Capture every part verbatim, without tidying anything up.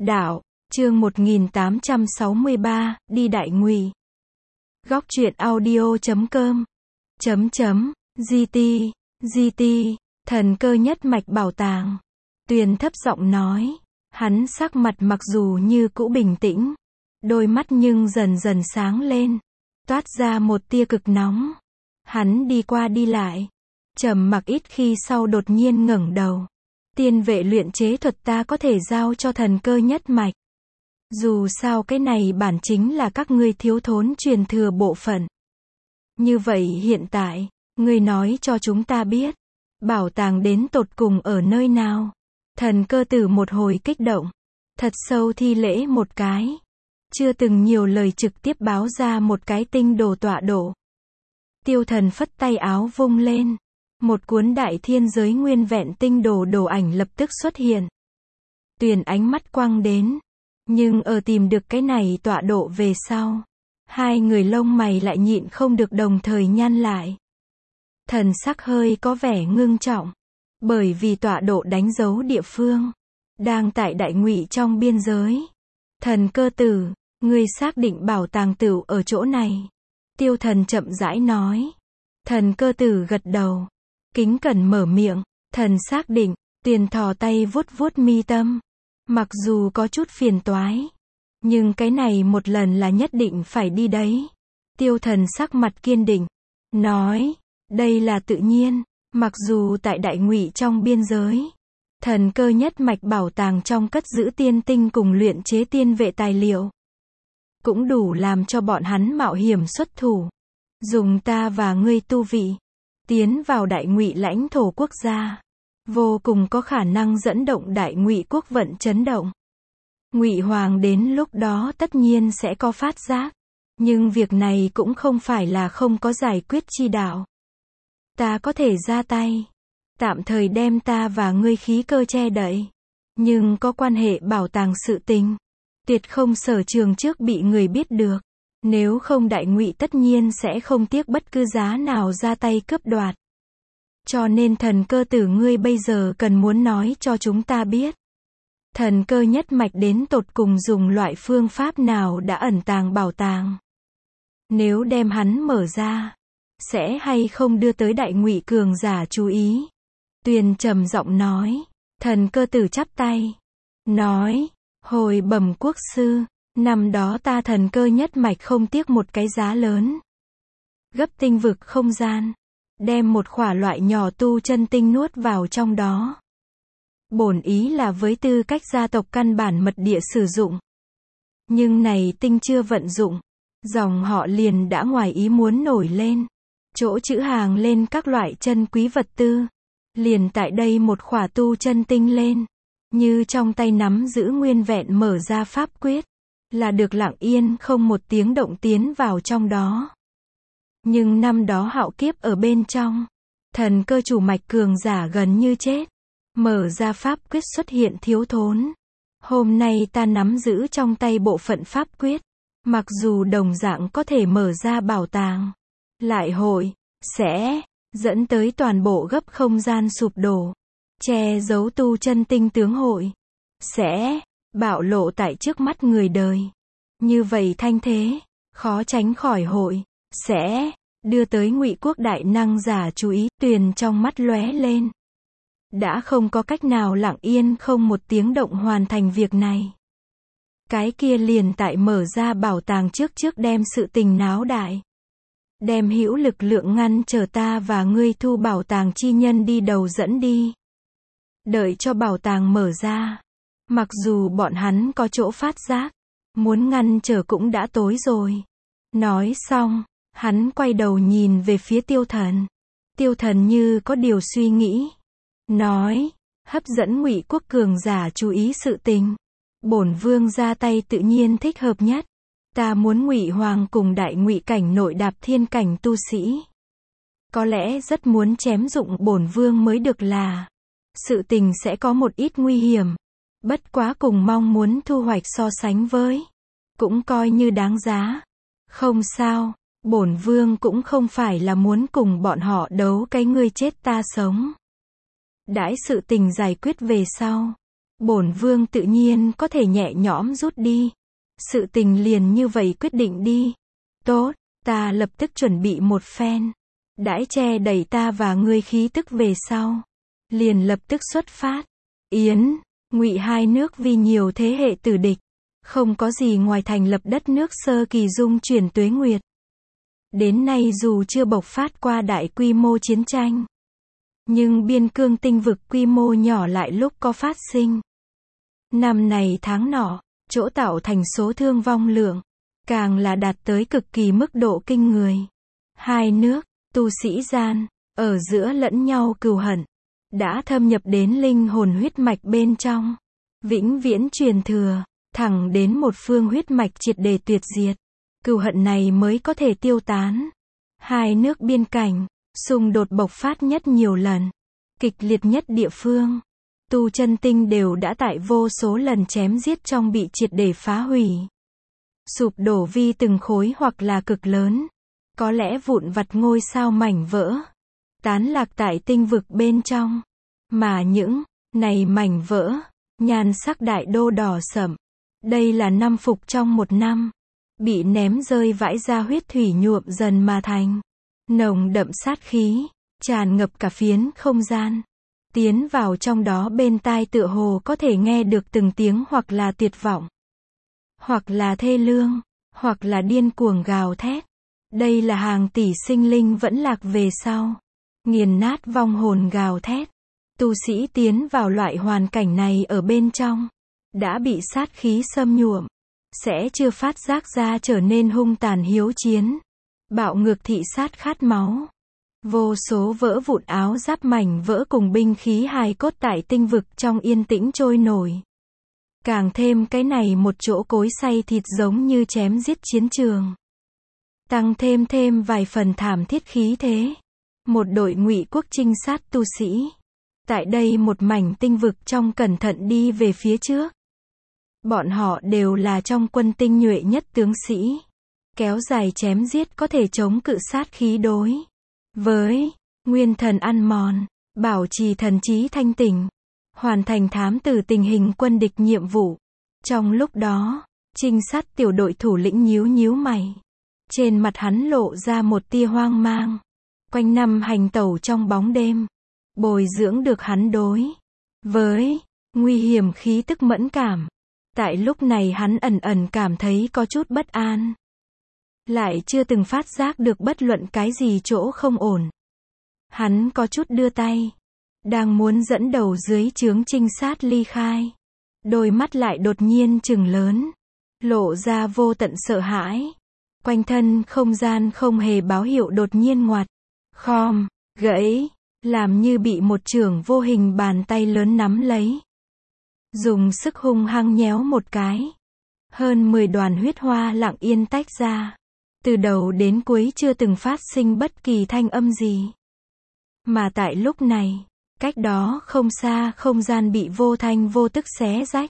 Đạo, chương một nghìn tám trăm sáu mươi ba, đi Đại Ngụy. Góc truyện audio chấm com. Chấm chấm, giê tê, giê tê, thần cơ nhất mạch bảo tàng. Tuyền thấp giọng nói. Hắn sắc mặt mặc dù như cũ bình tĩnh, đôi mắt nhưng dần dần sáng lên, toát ra một tia cực nóng. Hắn đi qua đi lại, trầm mặc ít khi sau đột nhiên ngẩng đầu. Tiên vệ luyện chế thuật ta có thể giao cho thần cơ nhất mạch. Dù sao cái này bản chính là các ngươi thiếu thốn truyền thừa bộ phận. Như vậy hiện tại, ngươi nói cho chúng ta biết, bảo tàng đến tột cùng ở nơi nào? Thần cơ tử một hồi kích động, thật sâu thi lễ một cái. Chưa từng nhiều lời trực tiếp báo ra một cái tinh đồ tọa độ. Tiêu thần phất tay áo vung lên. Một cuốn đại thiên giới nguyên vẹn tinh đồ đồ ảnh lập tức xuất hiện. Tuyền ánh mắt quăng đến. Nhưng ở tìm được cái này tọa độ về sau, hai người lông mày lại nhịn không được đồng thời nhăn lại. Thần sắc hơi có vẻ ngưng trọng. Bởi vì tọa độ đánh dấu địa phương đang tại Đại Ngụy trong biên giới. Thần cơ tử, ngươi xác định bảo tàng tửu ở chỗ này? Tiêu thần chậm rãi nói. Thần cơ tử gật đầu, kính cẩn mở miệng. Thần xác định. Tuyền thò tay vuốt vuốt mi tâm. Mặc dù có chút phiền toái, nhưng cái này một lần là nhất định phải đi đấy. Tiêu thần sắc mặt kiên định, nói, đây là tự nhiên. Mặc dù tại Đại Ngụy trong biên giới, thần cơ nhất mạch bảo tàng trong cất giữ tiên tinh cùng luyện chế tiên vệ tài liệu, cũng đủ làm cho bọn hắn mạo hiểm xuất thủ, dùng ta và ngươi tu vị, tiến vào Đại Ngụy lãnh thổ quốc gia, vô cùng có khả năng dẫn động Đại Ngụy quốc vận chấn động. Ngụy Hoàng đến lúc đó tất nhiên sẽ có phát giác, nhưng việc này cũng không phải là không có giải quyết chi đạo. Ta có thể ra tay, tạm thời đem ta và ngươi khí cơ che đậy, nhưng có quan hệ bảo tàng sự tình, tuyệt không sở trường trước bị người biết được, nếu không Đại Ngụy tất nhiên sẽ không tiếc bất cứ giá nào ra tay cướp đoạt. Cho nên thần cơ tử ngươi bây giờ cần muốn nói cho chúng ta biết, thần cơ nhất mạch đến tột cùng dùng loại phương pháp nào đã ẩn tàng bảo tàng. Nếu đem hắn mở ra, sẽ hay không đưa tới Đại Ngụy cường giả chú ý? Tuyền trầm giọng nói. Thần cơ tử chắp tay, nói, hồi bẩm quốc sư, năm đó ta thần cơ nhất mạch không tiếc một cái giá lớn, gấp tinh vực không gian, đem một khỏa loại nhỏ tu chân tinh nuốt vào trong đó. Bổn ý là với tư cách gia tộc căn bản mật địa sử dụng. Nhưng này tinh chưa vận dụng, dòng họ liền đã ngoài ý muốn nổi lên. Chỗ trữ hàng lên các loại chân quý vật tư. Liền tại đây một khỏa tu chân tinh lên. Như trong tay nắm giữ nguyên vẹn mở ra pháp quyết. Là được lặng yên không một tiếng động tiến vào trong đó. Nhưng năm đó hạo kiếp ở bên trong. Thần cơ chủ mạch cường giả gần như chết. Mở ra pháp quyết xuất hiện thiếu thốn. Hôm nay ta nắm giữ trong tay bộ phận pháp quyết. Mặc dù đồng dạng có thể mở ra bảo tàng. Lại hội, sẽ, dẫn tới toàn bộ gấp không gian sụp đổ. Che giấu tu chân tinh tướng hội. Sẽ, bạo lộ tại trước mắt người đời. Như vậy thanh thế, khó tránh khỏi hội, sẽ, đưa tới Ngụy quốc đại năng giả chú ý. Tuyền trong mắt lóe lên. Đã không có cách nào lặng yên không một tiếng động hoàn thành việc này. Cái kia liền tại mở ra bảo tàng trước trước đem sự tình náo đại. Đem hữu lực lượng ngăn trở ta và ngươi thu bảo tàng chi nhân đi đầu dẫn đi. Đợi cho bảo tàng mở ra. Mặc dù bọn hắn có chỗ phát giác, muốn ngăn trở cũng đã tối rồi. Nói xong, hắn quay đầu nhìn về phía tiêu thần. Tiêu thần như có điều suy nghĩ. Nói, hấp dẫn Ngụy quốc cường giả chú ý sự tình. Bổn vương ra tay tự nhiên thích hợp nhất. Ta muốn Ngụy Hoàng cùng Đại Ngụy cảnh nội đạp thiên cảnh tu sĩ. Có lẽ rất muốn chém dụng bổn vương mới được là. Sự tình sẽ có một ít nguy hiểm. Bất quá cùng mong muốn thu hoạch so sánh với. Cũng coi như đáng giá. Không sao, bổn vương cũng không phải là muốn cùng bọn họ đấu cái ngươi chết ta sống. Đãi sự tình giải quyết về sau. bổn vương tự nhiên có thể nhẹ nhõm rút đi. Sự tình liền như vậy quyết định đi. Tốt, ta lập tức chuẩn bị một phen. Đãi che đẩy ta và ngươi khí tức về sau. Liền lập tức xuất phát. Yến, Ngụy hai nước vì nhiều thế hệ tử địch. Không có gì ngoài thành lập đất nước sơ kỳ dung chuyển tuế nguyệt. Đến nay dù chưa bộc phát qua đại quy mô chiến tranh. Nhưng biên cương tinh vực quy mô nhỏ lại lúc có phát sinh. Năm này tháng nọ, chỗ tạo thành số thương vong lượng, càng là đạt tới cực kỳ mức độ kinh người. Hai nước, tu sĩ gian, ở giữa lẫn nhau cừu hận, đã thâm nhập đến linh hồn huyết mạch bên trong. Vĩnh viễn truyền thừa, thẳng đến một phương huyết mạch triệt để tuyệt diệt. Cừu hận này mới có thể tiêu tán. Hai nước biên cảnh, xung đột bộc phát nhất nhiều lần. Kịch liệt nhất địa phương. Tu chân tinh đều đã tại vô số lần chém giết trong bị triệt để phá hủy. Sụp đổ vi từng khối hoặc là cực lớn. Có lẽ vụn vặt ngôi sao mảnh vỡ. Tán lạc tại tinh vực bên trong. Mà những này mảnh vỡ, nhan sắc đại đô đỏ sẫm. Đây là năm phục trong một năm. Bị ném rơi vãi ra huyết thủy nhuộm dần mà thành. Nồng đậm sát khí, tràn ngập cả phiến không gian. Tiến vào trong đó bên tai tựa hồ có thể nghe được từng tiếng hoặc là tuyệt vọng. Hoặc là thê lương, hoặc là điên cuồng gào thét. Đây là hàng tỷ sinh linh vẫn lạc về sau. Nghiền nát vong hồn gào thét. Tu sĩ tiến vào loại hoàn cảnh này ở bên trong. Đã bị sát khí xâm nhuộm. Sẽ chưa phát giác ra trở nên hung tàn hiếu chiến. Bạo ngược thị sát khát máu. Vô số vỡ vụn áo giáp mảnh vỡ cùng binh khí hài cốt tại tinh vực trong yên tĩnh trôi nổi. Càng thêm cái này một chỗ cối xay thịt giống như chém giết chiến trường. Tăng thêm thêm vài phần thảm thiết khí thế. Một đội Ngụy quốc trinh sát tu sĩ. Tại đây một mảnh tinh vực trong cẩn thận đi về phía trước. Bọn họ đều là trong quân tinh nhuệ nhất tướng sĩ. Kéo dài chém giết có thể chống cự sát khí đối với nguyên thần ăn mòn, bảo trì thần trí thanh tỉnh, hoàn thành thám tử tình hình quân địch nhiệm vụ. Trong lúc đó, trinh sát tiểu đội thủ lĩnh nhíu nhíu mày. Trên mặt hắn lộ ra một tia hoang mang. Quanh năm hành tẩu trong bóng đêm, bồi dưỡng được hắn đối với nguy hiểm khí tức mẫn cảm. Tại lúc này hắn ẩn ẩn cảm thấy có chút bất an. Lại chưa từng phát giác được bất luận cái gì chỗ không ổn. Hắn có chút đưa tay. Đang muốn dẫn đầu dưới trướng trinh sát ly khai. Đôi mắt lại đột nhiên trừng lớn. Lộ ra vô tận sợ hãi. Quanh thân không gian không hề báo hiệu đột nhiên ngoặt. Khom, gãy. Làm như bị một chưởng vô hình bàn tay lớn nắm lấy. Dùng sức hung hăng nhéo một cái. Hơn mười đoàn huyết hoa lặng yên tách ra. Từ đầu đến cuối chưa từng phát sinh bất kỳ thanh âm gì. Mà tại lúc này, cách đó không xa không gian bị vô thanh vô tức xé rách.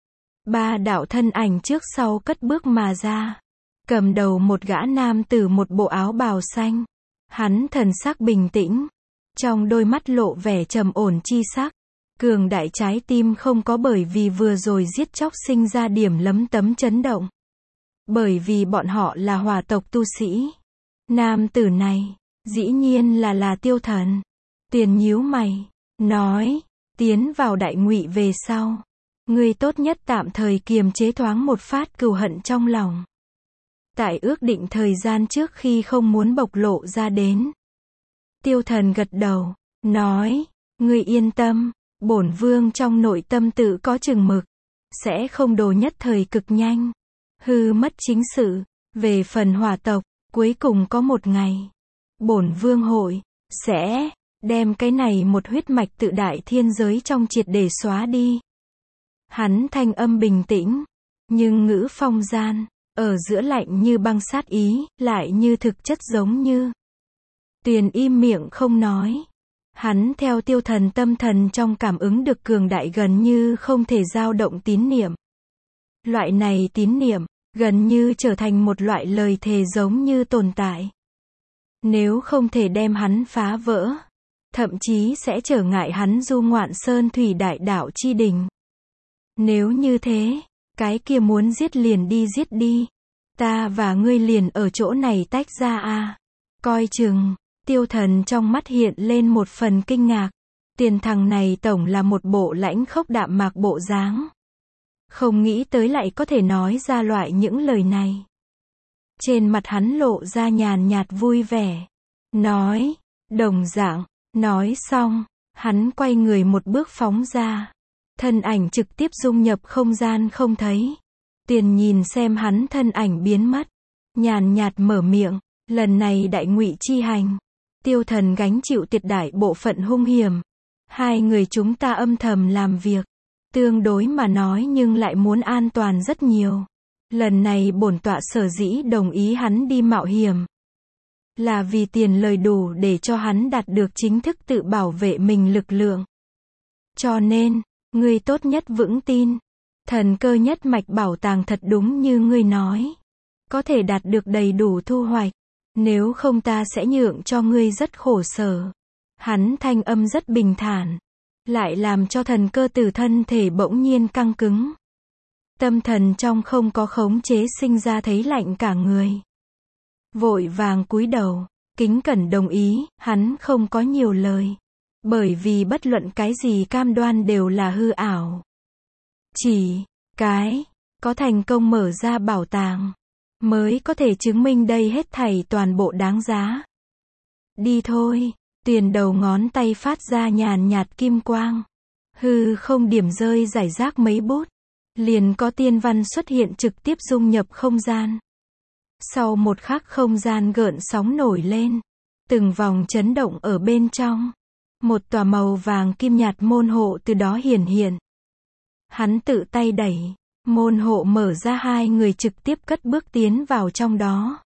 Ba đạo thân ảnh trước sau cất bước mà ra. Cầm đầu một gã nam tử một bộ áo bào xanh. Hắn thần sắc bình tĩnh. Trong đôi mắt lộ vẻ trầm ổn chi sắc. Cường đại trái tim không có bởi vì vừa rồi giết chóc sinh ra điểm lấm tấm chấn động. Bởi vì bọn họ là hỏa tộc tu sĩ. Nam tử này, dĩ nhiên là là Tiêu Thần. Tuyền nhíu mày, nói, tiến vào đại Ngụy về sau. Ngươi tốt nhất tạm thời kiềm chế thoáng một phát cừu hận trong lòng. Tại ước định thời gian trước khi không muốn bộc lộ ra đến. Tiêu Thần gật đầu, nói, ngươi yên tâm, bổn vương trong nội tâm tự có chừng mực. Sẽ không đồ nhất thời cực nhanh. Hư mất chính sự. Về phần hỏa tộc, cuối cùng có một ngày. Bổn vương hội, sẽ, đem cái này một huyết mạch tự đại thiên giới trong triệt để xóa đi. Hắn thanh âm bình tĩnh. Nhưng ngữ phong gian, ở giữa lạnh như băng sát ý, lại như thực chất giống như. Tuyền im miệng không nói. Hắn theo Tiêu Thần tâm thần trong cảm ứng được cường đại gần như không thể dao động tín niệm. Loại này tín niệm, gần như trở thành một loại lời thề giống như tồn tại. Nếu không thể đem hắn phá vỡ, thậm chí sẽ trở ngại hắn du ngoạn sơn thủy đại đạo chi đỉnh. Nếu như thế, cái kia muốn giết liền đi giết đi. Ta và ngươi liền ở chỗ này tách ra à. Coi chừng, Tiêu Thần trong mắt hiện lên một phần kinh ngạc. Tiền thằng này tổng là một bộ lãnh khốc đạm mạc bộ dáng. Không nghĩ tới lại có thể nói ra loại những lời này. Trên mặt hắn lộ ra nhàn nhạt vui vẻ. Nói, đồng dạng, nói xong, hắn quay người một bước phóng ra. Thân ảnh trực tiếp dung nhập không gian không thấy. Tiền nhìn xem hắn thân ảnh biến mất. Nhàn nhạt mở miệng, lần này đại ngụy chi hành. Tiêu Thần gánh chịu tuyệt đại bộ phận hung hiểm. Hai người chúng ta âm thầm làm việc. Tương đối mà nói nhưng lại muốn an toàn rất nhiều. Lần này bổn tọa sở dĩ đồng ý hắn đi mạo hiểm. Là vì tiền lời đủ để cho hắn đạt được chính thức tự bảo vệ mình lực lượng. Cho nên, ngươi tốt nhất vững tin. Thần cơ nhất mạch bảo tàng thật đúng như ngươi nói. Có thể đạt được đầy đủ thu hoạch. Nếu không ta sẽ nhượng cho ngươi rất khổ sở. Hắn thanh âm rất bình thản. Lại làm cho thần cơ tử thân thể bỗng nhiên căng cứng. Tâm thần trong không có khống chế sinh ra thấy lạnh cả người. Vội vàng cúi đầu, kính cẩn đồng ý, hắn không có nhiều lời. Bởi vì bất luận cái gì cam đoan đều là hư ảo. Chỉ, cái, có thành công mở ra bảo tàng, mới có thể chứng minh đây hết thảy toàn bộ đáng giá. Đi thôi, Tiền đầu ngón tay phát ra nhàn nhạt kim quang. Hư không điểm rơi rải rác mấy bút. Liền có tiên văn xuất hiện trực tiếp dung nhập không gian. Sau một khắc không gian gợn sóng nổi lên. Từng vòng chấn động ở bên trong. Một tòa màu vàng kim nhạt môn hộ từ đó hiển hiện. Hắn tự tay đẩy. Môn hộ mở ra, hai người trực tiếp cất bước tiến vào trong đó.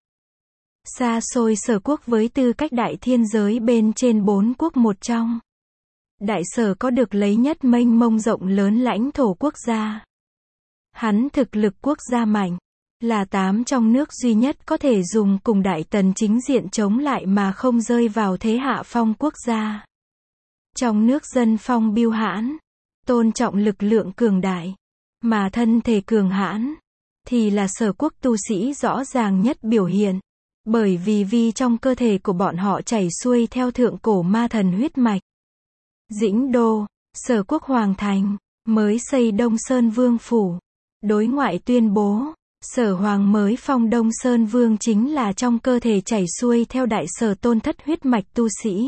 Xa xôi Sở quốc với tư cách đại thiên giới bên trên bốn quốc một trong. Đại Sở có được lấy nhất mênh mông rộng lớn lãnh thổ quốc gia. Hắn thực lực quốc gia mạnh, là tám trong nước duy nhất có thể dùng cùng Đại Tần chính diện chống lại mà không rơi vào thế hạ phong quốc gia. Trong nước dân phong biêu hãn, tôn trọng lực lượng cường đại, mà thân thể cường hãn, thì là Sở quốc tu sĩ rõ ràng nhất biểu hiện. Bởi vì vi trong cơ thể của bọn họ chảy xuôi theo thượng cổ ma thần huyết mạch. Dĩnh Đô, Sở quốc Hoàng Thành, mới xây Đông Sơn Vương Phủ. Đối ngoại tuyên bố, Sở Hoàng mới phong Đông Sơn Vương chính là trong cơ thể chảy xuôi theo Đại Sở tôn thất huyết mạch tu sĩ.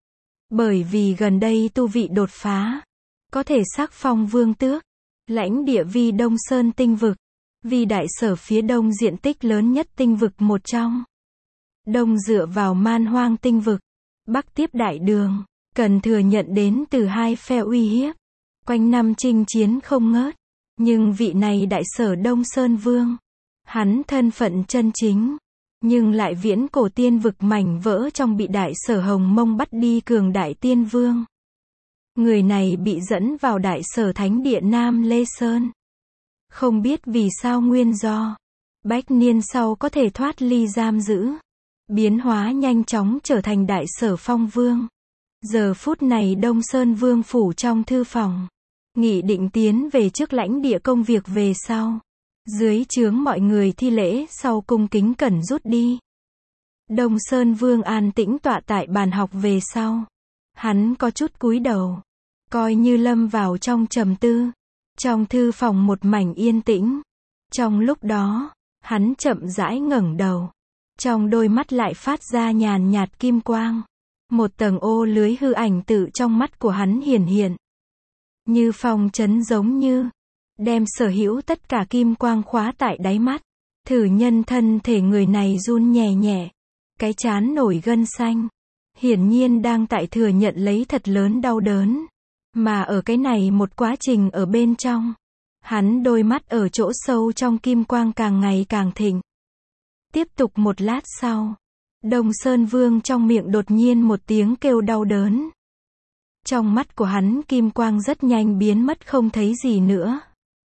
Bởi vì gần đây tu vị đột phá, có thể sắc phong vương tước, lãnh địa vi Đông Sơn tinh vực, vì Đại Sở phía đông diện tích lớn nhất tinh vực một trong. Đông dựa vào man hoang tinh vực, Bắc tiếp đại đường, cần thừa nhận đến từ hai phe uy hiếp. Quanh năm chinh chiến không ngớt. Nhưng vị này Đại Sở Đông Sơn Vương, hắn thân phận chân chính, nhưng lại viễn cổ tiên vực mảnh vỡ trong bị Đại Sở Hồng Mông bắt đi cường đại tiên vương. Người này bị dẫn vào Đại Sở Thánh địa Nam Lê Sơn. Không biết vì sao nguyên do, bách niên sau có thể thoát ly giam giữ. Biến hóa nhanh chóng trở thành Đại Sở Phong Vương. Giờ phút này Đông Sơn Vương phủ trong thư phòng. Nghị định tiến về trước lãnh địa công việc về sau. Dưới trướng mọi người thi lễ sau cung kính cẩn rút đi. Đông Sơn Vương an tĩnh tọa tại bàn học về sau. Hắn có chút cúi đầu. Coi như lâm vào trong trầm tư. Trong thư phòng một mảnh yên tĩnh. Trong lúc đó, hắn chậm rãi ngẩng đầu. Trong đôi mắt lại phát ra nhàn nhạt kim quang. Một tầng ô lưới hư ảnh tự trong mắt của hắn hiển hiện. Như phong trấn giống như, đem sở hữu tất cả kim quang khóa tại đáy mắt. Thử nhân thân thể người này run nhẹ nhẹ. Cái trán nổi gân xanh. Hiển nhiên đang tại thừa nhận lấy thật lớn đau đớn. Mà ở cái này một quá trình ở bên trong. Hắn đôi mắt ở chỗ sâu trong kim quang càng ngày càng thịnh. Tiếp tục một lát sau, Đông Sơn Vương trong miệng đột nhiên một tiếng kêu đau đớn. Trong mắt của hắn kim quang rất nhanh biến mất không thấy gì nữa.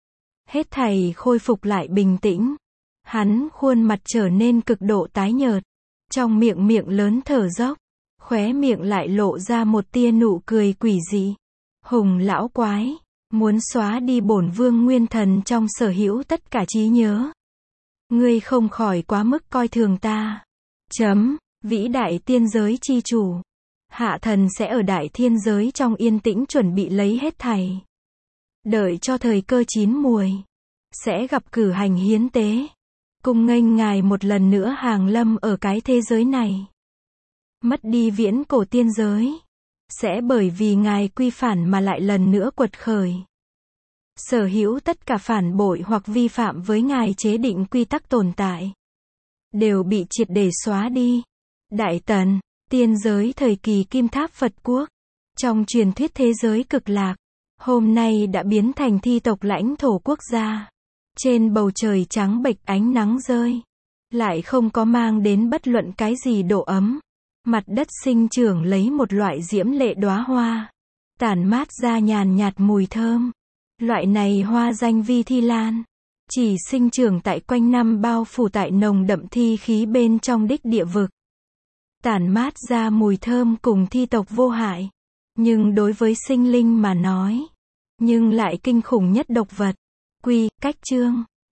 Hết thảy khôi phục lại bình tĩnh. Hắn khuôn mặt trở nên cực độ tái nhợt. Trong miệng miệng lớn thở dốc. Khóe miệng lại lộ ra một tia nụ cười quỷ dị. Hùng lão quái, muốn xóa đi bổn vương nguyên thần trong sở hữu tất cả trí nhớ. Ngươi không khỏi quá mức coi thường ta. Chấm, vĩ đại tiên giới chi chủ. Hạ thần sẽ ở đại thiên giới trong yên tĩnh chuẩn bị lấy hết thảy. Đợi cho thời cơ chín muồi. Sẽ gặp cử hành hiến tế. Cung nghênh ngài một lần nữa hàng lâm ở cái thế giới này. Mất đi viễn cổ tiên giới. Sẽ bởi vì ngài quy phản mà lại lần nữa quật khởi. Sở hữu tất cả phản bội hoặc vi phạm với ngài chế định quy tắc tồn tại. Đều bị triệt để xóa đi. Đại tần, tiên giới thời kỳ Kim Tháp Phật Quốc. Trong truyền thuyết thế giới cực lạc. Hôm nay đã biến thành thi tộc lãnh thổ quốc gia. Trên bầu trời trắng bệch ánh nắng rơi. Lại không có mang đến bất luận cái gì độ ấm. Mặt đất sinh trưởng lấy một loại diễm lệ đóa hoa. Tản mát ra nhàn nhạt mùi thơm. Loại này hoa danh vi thi lan. Chỉ sinh trưởng tại quanh năm bao phủ tại nồng đậm thi khí bên trong đích địa vực. Tản mát ra mùi thơm cùng thi tộc vô hại. Nhưng đối với sinh linh mà nói. Nhưng lại kinh khủng nhất độc vật. Quy, cách chương.